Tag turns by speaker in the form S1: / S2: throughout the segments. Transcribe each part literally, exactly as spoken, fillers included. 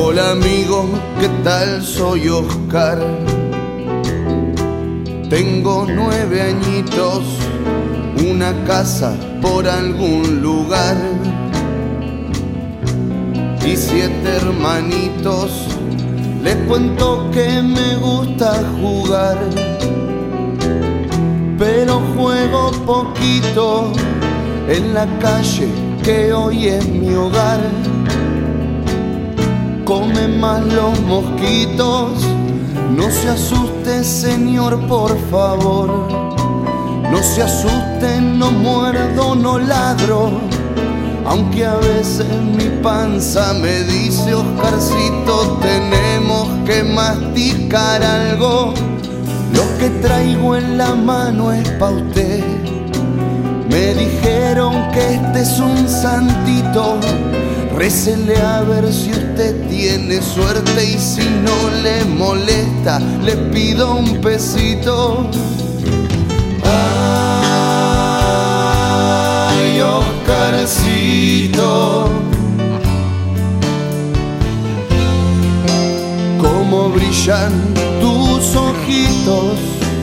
S1: Hola amigo, ¿qué tal? Soy Oscar. Tengo nueve añitos, una casa por algún lugar y siete hermanitos. Les cuento que me gusta jugar, pero juego poquito en la calle que hoy es mi hogar. Comen más los mosquitos, no se asuste señor, por favor. No se asuste, no muerdo, no ladro, aunque a veces mi panza me dice: Oscarcito, tenemos que masticar algo. Lo que traigo en la mano es pa' usted. Me dijeron que este es un santito, récele a ver si usted tiene suerte, y si no le molesta, le pido un pesito. Ay, Oscarcito, cómo brillan tus ojitos.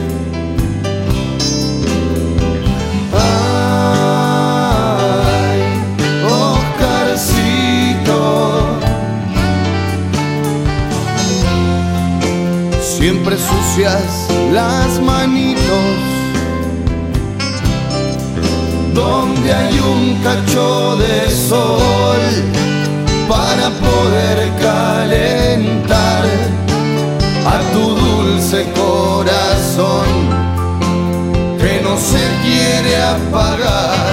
S1: Ay, Oscarcito, siempre sucias las manitos. Donde hay un cacho de sol para poder calentar a tu dulce corazón que no se quiere apagar.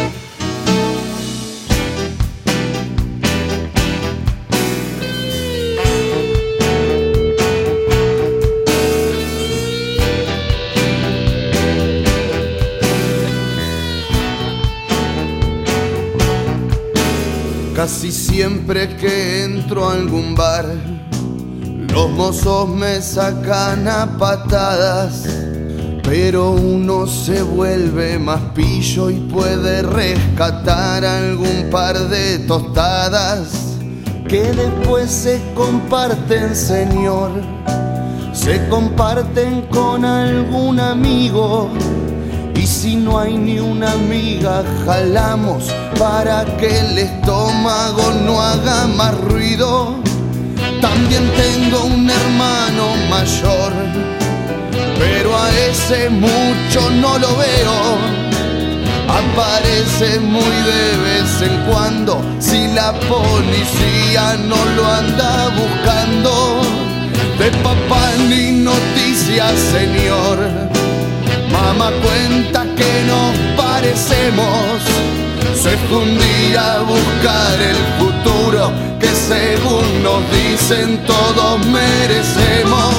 S1: Casi siempre que entro a algún bar, los mozos me sacan a patadas, pero uno se vuelve más pillo y puede rescatar algún par de tostadas que después se comparten, señor. Se comparten con algún amigo, y si no hay ni una miga, jalamos para que el estómago no haga más ruido. También tengo un hermano mayor, pero a ese mucho no lo veo. Aparece muy de vez en cuando, si la policía no lo anda buscando. De papá ni noticias, señor. Mamá cuenta que nos parecemos. Se fue un día a buscar el futuro que según nos dicen todos merecemos.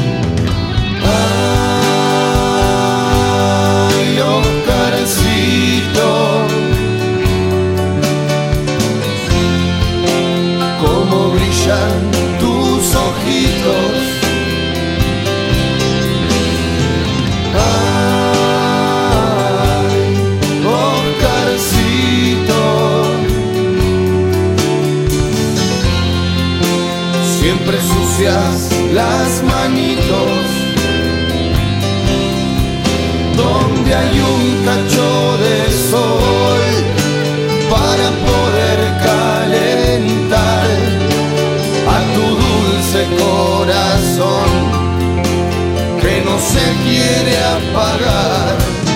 S1: Ay, Oscarcito, cómo brillan tus ojitos. Siempre sucias las manitos. Donde hay un cacho de sol para poder calentar a tu dulce corazón que no se quiere apagar.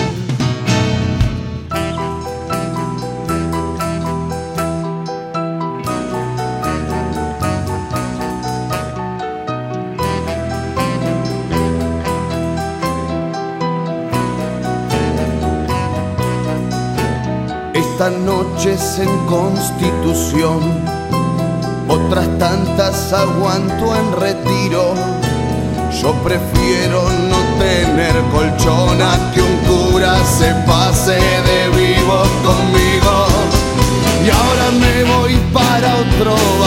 S1: Estas noches en Constitución, otras tantas aguanto en retiro. Yo prefiero no tener colchón a que un cura se pase de vivo conmigo. Y ahora me voy para otro